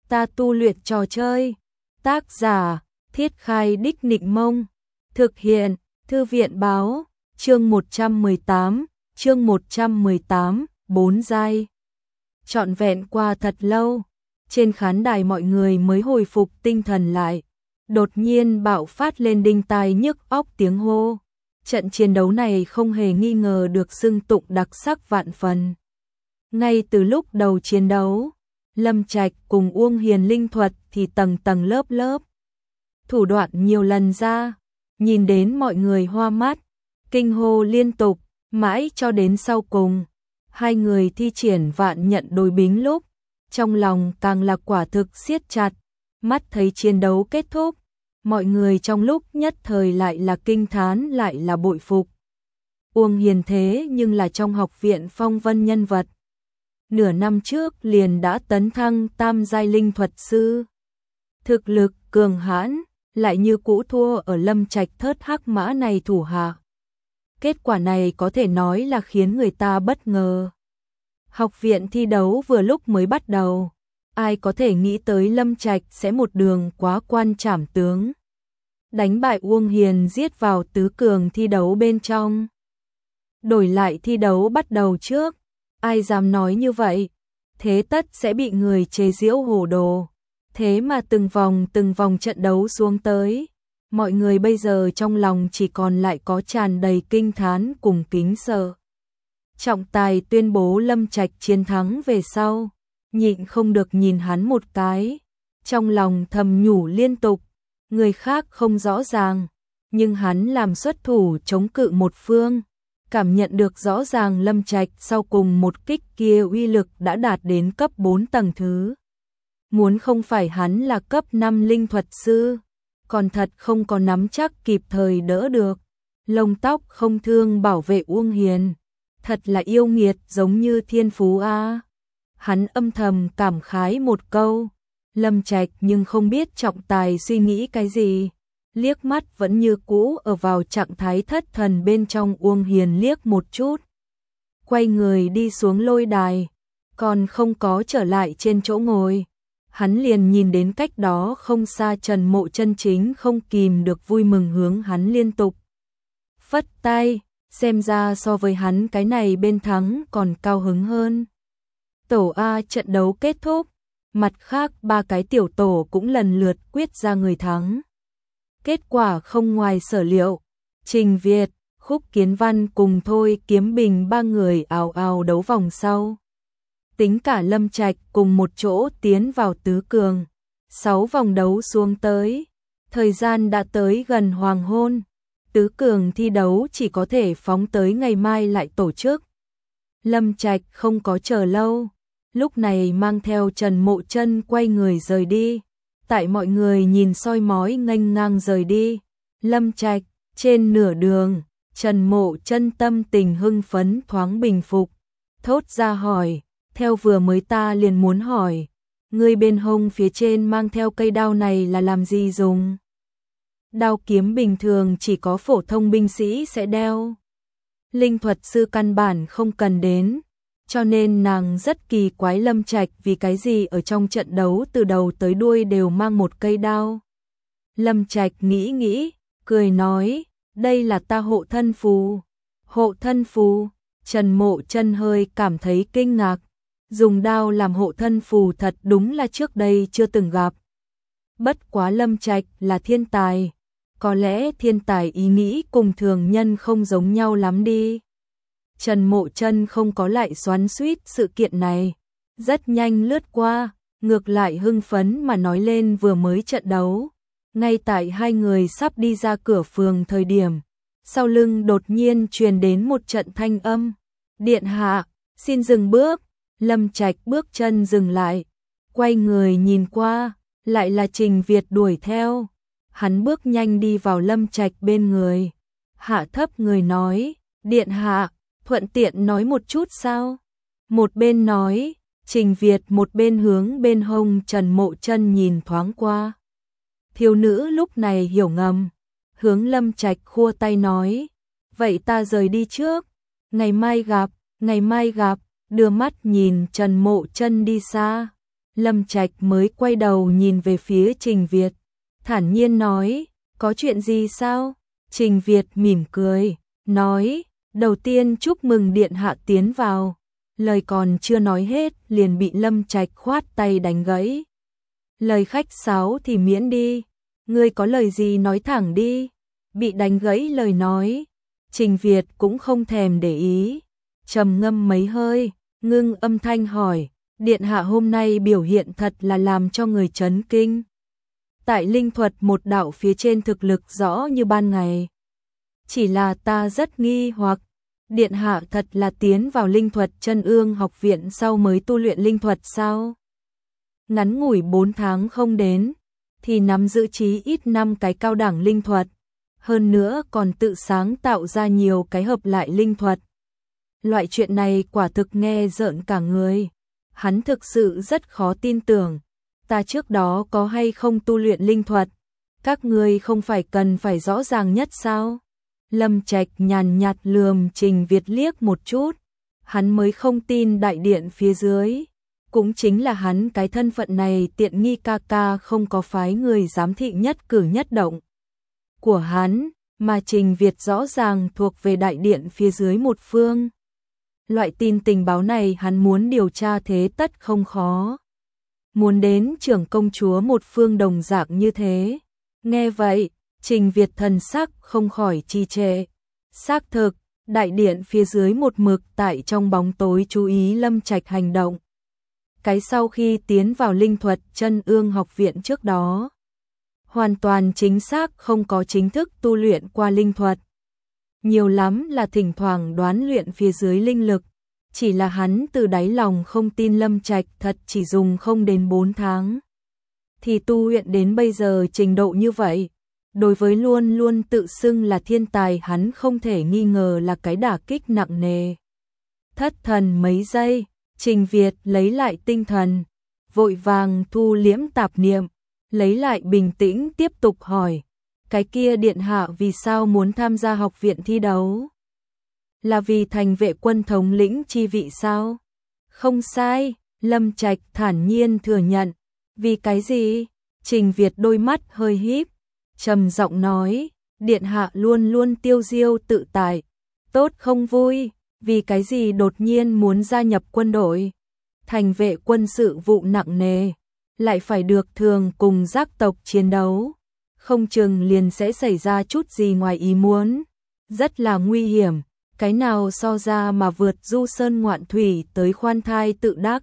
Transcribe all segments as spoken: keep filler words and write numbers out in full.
ta tu luyện trò chơi. Tác giả, Thiết Khai Đích Nịnh Mông. Thực hiện, Thư viện báo, chương một trăm mười tám, chương một trăm mười tám, bốn giai. Trọn vẹn qua thật lâu, trên khán đài mọi người mới hồi phục tinh thần lại. Đột nhiên bạo phát lên đinh tai nhức óc tiếng hô. Trận chiến đấu này không hề nghi ngờ được xưng tụng đặc sắc vạn phần. Ngay từ lúc đầu chiến đấu, Lâm Trạch cùng Uông Hiền linh thuật thì tầng tầng lớp lớp. Thủ đoạn nhiều lần ra, nhìn đến mọi người hoa mắt, kinh hô liên tục, mãi cho đến sau cùng. Hai người thi triển vạn nhận đối bính lúc, trong lòng càng là quả thực siết chặt, mắt thấy chiến đấu kết thúc. Mọi người trong lúc nhất thời lại là kinh thán lại là bội phục. Uông Hiền thế nhưng là trong học viện phong vân nhân vật. Nửa năm trước liền đã tấn thăng tam giai linh thuật sư. Thực lực cường hãn, lại như cũ thua ở Lâm Trạch thớt hắc mã này thủ hạ. Kết quả này có thể nói là khiến người ta bất ngờ. Học viện thi đấu vừa lúc mới bắt đầu. Ai có thể nghĩ tới Lâm Trạch sẽ một đường quá quan trảm tướng. Đánh bại Uông Hiền giết vào tứ cường thi đấu bên trong. Đổi lại thi đấu bắt đầu trước. Ai dám nói như vậy? Thế tất sẽ bị người chế giễu hồ đồ. Thế mà từng vòng từng vòng trận đấu xuống tới. Mọi người bây giờ trong lòng chỉ còn lại có tràn đầy kinh thán cùng kính sợ. Trọng tài tuyên bố Lâm Trạch chiến thắng về sau. Nhịn không được nhìn hắn một cái. Trong lòng thầm nhủ liên tục. Người khác không rõ ràng. Nhưng hắn làm xuất thủ chống cự một phương. Cảm nhận được rõ ràng Lâm Trạch sau cùng một kích kia uy lực đã đạt đến cấp bốn tầng thứ. Muốn không phải hắn là cấp năm linh thuật sư, còn thật không có nắm chắc kịp thời đỡ được. Lông tóc không thương bảo vệ Uông Hiền, thật là yêu nghiệt giống như thiên phú a. Hắn âm thầm cảm khái một câu. Lâm Trạch nhưng không biết trọng tài suy nghĩ cái gì. Liếc mắt vẫn như cũ ở vào trạng thái thất thần bên trong. Uông Hiền liếc một chút, quay người đi xuống lôi đài, còn không có trở lại trên chỗ ngồi. Hắn liền nhìn đến cách đó không xa Trần Mộ Chân chính không kìm được vui mừng hướng hắn liên tục phất tay, xem ra so với hắn cái này bên thắng còn cao hứng hơn. Tổ A trận đấu kết thúc, mặt khác ba cái tiểu tổ cũng lần lượt quyết ra người thắng. Kết quả không ngoài sở liệu, Trình Việt, Khúc Kiến Văn cùng Thôi Kiếm Bình ba người ào ào đấu vòng sau. Tính cả Lâm Trạch cùng một chỗ tiến vào tứ cường. Sáu vòng đấu xuống tới, thời gian đã tới gần hoàng hôn. Tứ cường thi đấu chỉ có thể phóng tới ngày mai lại tổ chức. Lâm Trạch không có chờ lâu, lúc này mang theo Trần Mộ Chân quay người rời đi. Tại mọi người nhìn soi mói nghênh ngang rời đi, Lâm Trạch trên nửa đường, Trần Mộ Chân tâm tình hưng phấn thoáng bình phục, thốt ra hỏi, theo vừa mới ta liền muốn hỏi, ngươi bên hông phía trên mang theo cây đao này là làm gì dùng? Đao kiếm bình thường chỉ có phổ thông binh sĩ sẽ đeo, linh thuật sư căn bản không cần đến. Cho nên nàng rất kỳ quái Lâm Trạch vì cái gì ở trong trận đấu từ đầu tới đuôi đều mang một cây đao. Lâm Trạch nghĩ nghĩ, cười nói, đây là ta hộ thân phù. Hộ thân phù? Trần Mộ Chân hơi cảm thấy kinh ngạc. Dùng đao làm hộ thân phù thật đúng là trước đây chưa từng gặp. Bất quá Lâm Trạch là thiên tài. Có lẽ thiên tài ý nghĩ cùng thường nhân không giống nhau lắm đi. Trần Mộ Chân không có lại xoắn xuýt sự kiện này, rất nhanh lướt qua, ngược lại hưng phấn mà nói lên vừa mới trận đấu. Ngay tại hai người sắp đi ra cửa phường thời điểm, sau lưng đột nhiên truyền đến một trận thanh âm. Điện hạ, xin dừng bước. Lâm Trạch bước chân dừng lại, quay người nhìn qua, lại là Trình Việt đuổi theo. Hắn bước nhanh đi vào Lâm Trạch bên người, hạ thấp người nói, điện hạ, thuận tiện nói một chút sao? Một bên nói, Trình Việt một bên hướng bên hông Trần Mộ Chân nhìn thoáng qua. Thiếu nữ lúc này hiểu ngầm, hướng Lâm Trạch khua tay nói, vậy ta rời đi trước, ngày mai gặp, ngày mai gặp. Đưa mắt nhìn Trần Mộ Chân đi xa, Lâm Trạch mới quay đầu nhìn về phía Trình Việt, thản nhiên nói, có chuyện gì sao? Trình Việt mỉm cười, nói, đầu tiên chúc mừng điện hạ tiến vào. Lời còn chưa nói hết liền bị Lâm Trạch khoát tay đánh gãy. Lời khách sáo thì miễn đi, ngươi có lời gì nói thẳng đi. Bị đánh gãy lời nói, Trình Việt cũng không thèm để ý, trầm ngâm mấy hơi, ngưng âm thanh hỏi, điện hạ hôm nay biểu hiện thật là làm cho người chấn kinh. Tại linh thuật một đạo phía trên thực lực rõ như ban ngày. Chỉ là ta rất nghi hoặc, điện hạ thật là tiến vào linh thuật chân ương học viện sau mới tu luyện linh thuật sao? Ngắn ngủi bốn tháng không đến, thì nắm giữ chí ít năm cái cao đẳng linh thuật, hơn nữa còn tự sáng tạo ra nhiều cái hợp lại linh thuật. Loại chuyện này quả thực nghe rợn cả người, hắn thực sự rất khó tin tưởng. Ta trước đó có hay không tu luyện linh thuật, các ngươi không phải cần phải rõ ràng nhất sao? Lâm Trạch nhàn nhạt lườm Trình Việt liếc một chút, hắn mới không tin đại điện phía dưới. Cũng chính là hắn cái thân phận này tiện nghi ca ca không có phái người giám thị nhất cử nhất động của hắn, mà Trình Việt rõ ràng thuộc về đại điện phía dưới một phương. Loại tin tình báo này hắn muốn điều tra thế tất không khó. Muốn đến trưởng công chúa một phương đồng dạng như thế. Nghe vậy, Trình Việt thần sắc không khỏi trì trệ. Xác thực, đại điện phía dưới một mực tại trong bóng tối chú ý Lâm Trạch hành động. Cái sau khi tiến vào linh thuật chân ương học viện trước đó, hoàn toàn chính xác không có chính thức tu luyện qua linh thuật. Nhiều lắm là thỉnh thoảng đoán luyện phía dưới linh lực. Chỉ là hắn từ đáy lòng không tin Lâm Trạch thật chỉ dùng không đến bốn tháng. Thì tu luyện đến bây giờ trình độ như vậy. Đối với luôn luôn tự xưng là thiên tài hắn không thể nghi ngờ là cái đả kích nặng nề. Thất thần mấy giây, Trình Việt lấy lại tinh thần, vội vàng thu liễm tạp niệm, lấy lại bình tĩnh tiếp tục hỏi. Cái kia điện hạ vì sao muốn tham gia học viện thi đấu? Là vì thành vệ quân thống lĩnh chi vị sao? Không sai, Lâm Trạch thản nhiên thừa nhận. Vì cái gì? Trình Việt đôi mắt hơi híp, trầm giọng nói, điện hạ luôn luôn tiêu diêu tự tại, tốt không vui, vì cái gì đột nhiên muốn gia nhập quân đội? Thành vệ quân sự vụ nặng nề, lại phải được thường cùng giác tộc chiến đấu, không chừng liền sẽ xảy ra chút gì ngoài ý muốn, rất là nguy hiểm. Cái nào so ra mà vượt du sơn ngoạn thủy tới khoan thai tự đắc.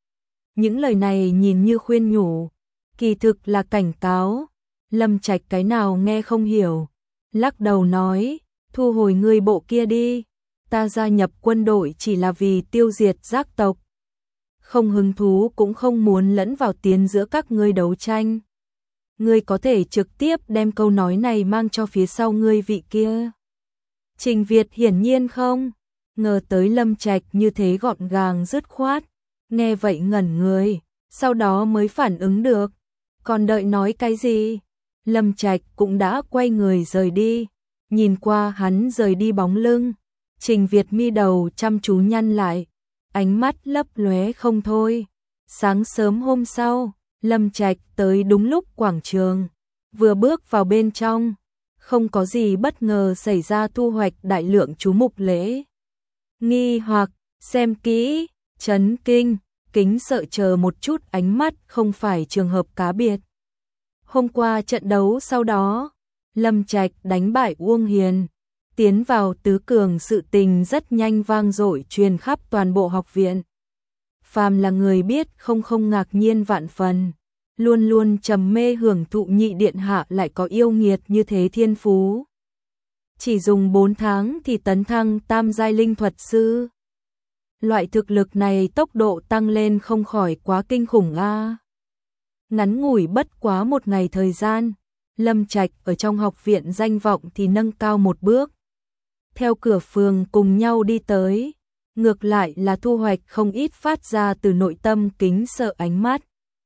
Những lời này nhìn như khuyên nhủ, kỳ thực là cảnh cáo. Lâm Trạch cái nào nghe không hiểu, lắc đầu nói, thu hồi ngươi bộ kia đi, ta gia nhập quân đội chỉ là vì tiêu diệt giác tộc. Không hứng thú cũng không muốn lẫn vào tiến giữa các ngươi đấu tranh. Ngươi có thể trực tiếp đem câu nói này mang cho phía sau ngươi vị kia. Trình Việt hiển nhiên không ngờ tới Lâm Trạch như thế gọn gàng dứt khoát, nghe vậy ngẩn người, sau đó mới phản ứng được, còn đợi nói cái gì? Lâm Trạch cũng đã quay người rời đi, nhìn qua hắn rời đi bóng lưng, Trình Việt mi đầu chăm chú nhăn lại, ánh mắt lấp lóe không thôi. Sáng sớm hôm sau, Lâm Trạch tới đúng lúc quảng trường, vừa bước vào bên trong, không có gì bất ngờ xảy ra, thu hoạch đại lượng chú mục lễ. Nghi hoặc, xem kỹ, chấn kinh, kính sợ chờ một chút ánh mắt không phải trường hợp cá biệt. Hôm qua trận đấu sau đó, Lâm Trạch đánh bại Uông Hiền, tiến vào tứ cường, sự tình rất nhanh vang dội truyền khắp toàn bộ học viện. Phàm là người biết không không ngạc nhiên vạn phần. Luôn luôn trầm mê hưởng thụ nhị điện hạ lại có yêu nghiệt như thế thiên phú. Chỉ dùng bốn tháng thì tấn thăng tam giai linh thuật sư. Loại thực lực này tốc độ tăng lên không khỏi quá kinh khủng a. Ngắn ngủi bất quá một ngày thời gian, Lâm Trạch ở trong học viện danh vọng thì nâng cao một bước. Theo cửa phường cùng nhau đi tới, ngược lại là thu hoạch không ít phát ra từ nội tâm kính sợ ánh mắt.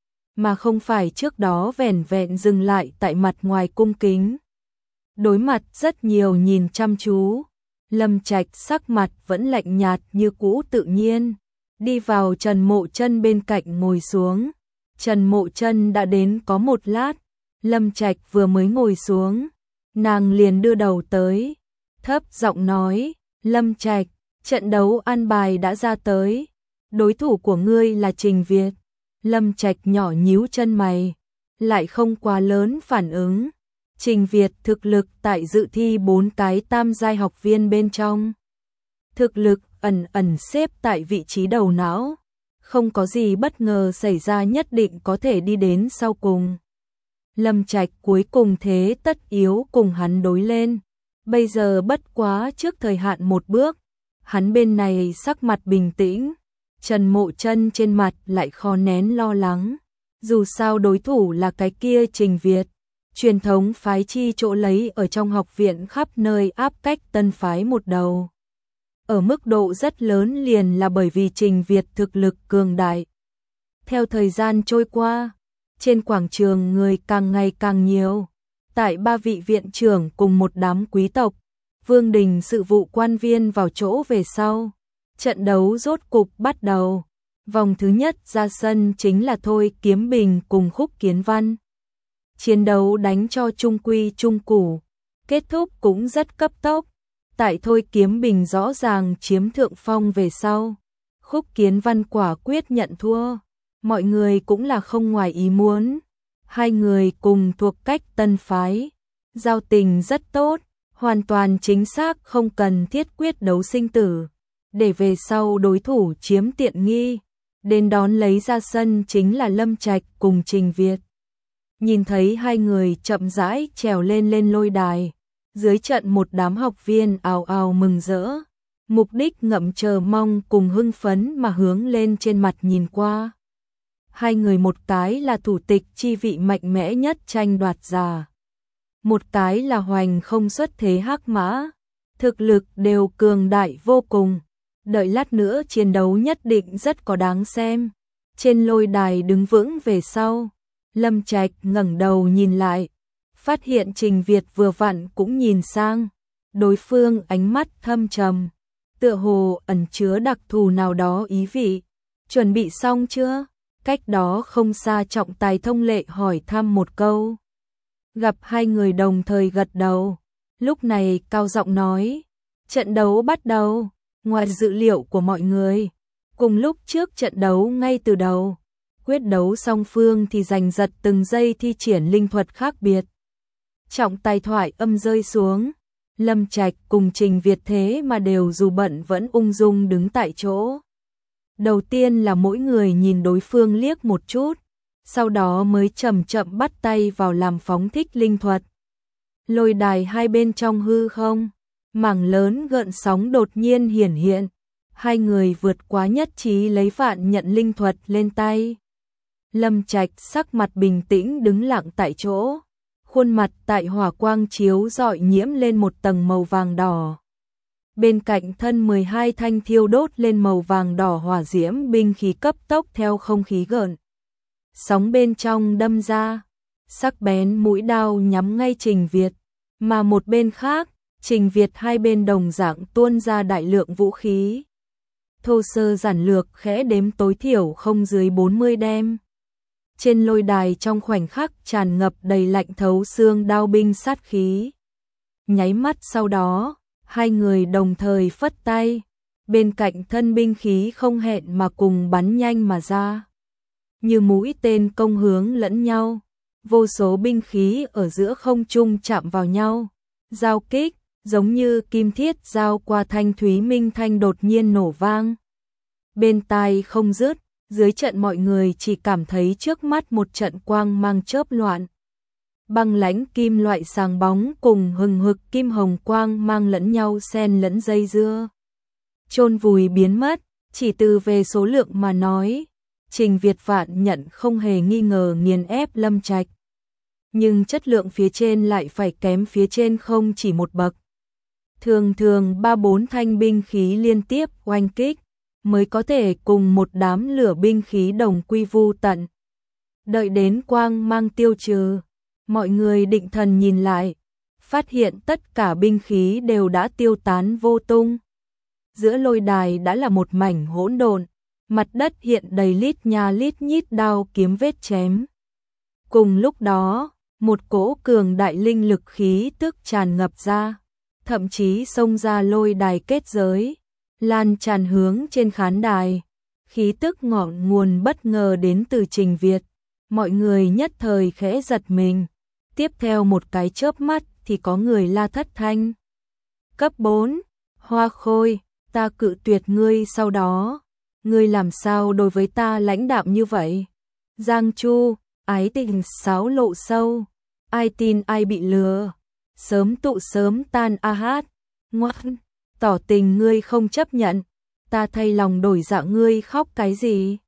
Mà không phải trước đó vẻn vẹn dừng lại tại mặt ngoài cung kính. Đối mặt rất nhiều nhìn chăm chú, Lâm Trạch sắc mặt vẫn lạnh nhạt như cũ tự nhiên, đi vào Trần Mộ Chân bên cạnh ngồi xuống, Trần Mộ Chân đã đến có một lát, Lâm Trạch vừa mới ngồi xuống, nàng liền đưa đầu tới, thấp giọng nói, Lâm Trạch, trận đấu an bài đã ra tới, đối thủ của ngươi là Trình Việt. Lâm Trạch nhỏ nhíu chân mày, lại không quá lớn phản ứng. Trình Việt thực lực tại dự thi bốn cái tam giai học viên bên trong. Thực lực ẩn ẩn xếp tại vị trí đầu não, không có gì bất ngờ xảy ra nhất định có thể đi đến sau cùng. Lâm Trạch cuối cùng thế tất yếu cùng hắn đối lên, bây giờ bất quá trước thời hạn một bước, hắn bên này sắc mặt bình tĩnh, Trần Mộ Chân trên mặt lại khó nén lo lắng, dù sao đối thủ là cái kia Trình Việt, truyền thống phái chi chỗ lấy ở trong học viện khắp nơi áp cách tân phái một đầu. Ở mức độ rất lớn liền là bởi vì Trình Việt thực lực cường đại. Theo thời gian trôi qua, trên quảng trường người càng ngày càng nhiều, tại ba vị viện trưởng cùng một đám quý tộc, vương đình sự vụ quan viên vào chỗ về sau. Trận đấu rốt cục bắt đầu. Vòng thứ nhất ra sân chính là Thôi Kiếm Bình cùng Khúc Kiến Văn. Chiến đấu đánh cho trung quy trung củ, kết thúc cũng rất cấp tốc. Tại Thôi Kiếm Bình rõ ràng chiếm thượng phong về sau, Khúc Kiến Văn quả quyết nhận thua. Mọi người cũng là không ngoài ý muốn. Hai người cùng thuộc cách tân phái, giao tình rất tốt, hoàn toàn chính xác không cần thiết quyết đấu sinh tử, để về sau đối thủ chiếm tiện nghi. Đến đón lấy ra sân chính là Lâm Trạch cùng Trình Việt. Nhìn thấy hai người chậm rãi trèo lên lên lôi đài, dưới trận một đám học viên ào ào mừng rỡ, mục đích ngậm chờ mong cùng hưng phấn mà hướng lên trên mặt nhìn qua. Hai người một cái là thủ tịch chi vị mạnh mẽ nhất tranh đoạt giả, một cái là hoành không xuất thế hắc mã, thực lực đều cường đại vô cùng. Đợi lát nữa chiến đấu nhất định rất có đáng xem. Trên lôi đài đứng vững về sau, Lâm Trạch ngẩng đầu nhìn lại, phát hiện Trình Việt vừa vặn cũng nhìn sang, đối phương ánh mắt thâm trầm, tựa hồ ẩn chứa đặc thù nào đó ý vị. Chuẩn bị xong chưa? Cách đó không xa Trọng Tài thông lệ hỏi thăm một câu. Gặp hai người đồng thời gật đầu, lúc này cao giọng nói, trận đấu bắt đầu. Ngoài dự liệu của mọi người, cùng lúc trước trận đấu ngay từ đầu, quyết đấu song phương thì giành giật từng giây thi triển linh thuật khác biệt. Trọng tài thoại âm rơi xuống, Lâm Trạch cùng Trình Việt thế mà đều dù bận vẫn ung dung đứng tại chỗ. Đầu tiên là mỗi người nhìn đối phương liếc một chút, sau đó mới chậm chậm bắt tay vào làm phóng thích linh thuật. Lôi đài hai bên trong hư không, mảng lớn gợn sóng đột nhiên hiển hiện, hai người vượt quá nhất trí lấy vạn nhận linh thuật lên tay. Lâm Trạch sắc mặt bình tĩnh đứng lặng tại chỗ, khuôn mặt tại hỏa quang chiếu rọi nhiễm lên một tầng màu vàng đỏ. Bên cạnh thân mười hai thanh thiêu đốt lên màu vàng đỏ hỏa diễm binh khí cấp tốc theo không khí gợn sóng bên trong đâm ra, sắc bén mũi đao nhắm ngay Trình Việt, mà một bên khác, Trình Việt hai bên đồng dạng tuôn ra đại lượng vũ khí. Thô sơ giản lược khẽ đếm tối thiểu không dưới bốn mươi đem. Trên lôi đài trong khoảnh khắc tràn ngập đầy lạnh thấu xương đao binh sát khí. Nháy mắt sau đó, hai người đồng thời phất tay, bên cạnh thân binh khí không hẹn mà cùng bắn nhanh mà ra. Như mũi tên công hướng lẫn nhau, vô số binh khí ở giữa không trung chạm vào nhau, giao kích, giống như kim thiết giao qua thanh thúy minh thanh đột nhiên nổ vang. Bên tai không dứt, dưới trận mọi người chỉ cảm thấy trước mắt một trận quang mang chớp loạn. Băng lãnh kim loại sáng bóng cùng hừng hực kim hồng quang mang lẫn nhau xen lẫn dây dưa. Chôn vùi biến mất, chỉ từ về số lượng mà nói, Trình Việt vạn nhận không hề nghi ngờ nghiền ép Lâm Trạch. Nhưng chất lượng phía trên lại phải kém phía trên không chỉ một bậc. Thường thường ba bốn thanh binh khí liên tiếp oanh kích, mới có thể cùng một đám lửa binh khí đồng quy vu tận. Đợi đến quang mang tiêu trừ, mọi người định thần nhìn lại, phát hiện tất cả binh khí đều đã tiêu tán vô tung. Giữa lôi đài đã là một mảnh hỗn độn, mặt đất hiện đầy lít nha lít nhít đao kiếm vết chém. Cùng lúc đó, một cỗ cường đại linh lực khí tức tràn ngập ra, thậm chí xông ra lôi đài kết giới, lan tràn hướng trên khán đài. Khí tức ngọn nguồn bất ngờ đến từ Trình Việt, mọi người nhất thời khẽ giật mình. Tiếp theo một cái chớp mắt thì có người la thất thanh. Cấp bốn, Hoa Khôi, ta cự tuyệt ngươi sau đó. Ngươi làm sao đối với ta lãnh đạm như vậy? Giang Chu, ái tình sáo lộ sâu, ai tin ai bị lừa. Sớm tụ sớm tan a hát, ngoan, tỏ tình ngươi không chấp nhận. Ta thay lòng đổi dạ ngươi khóc cái gì?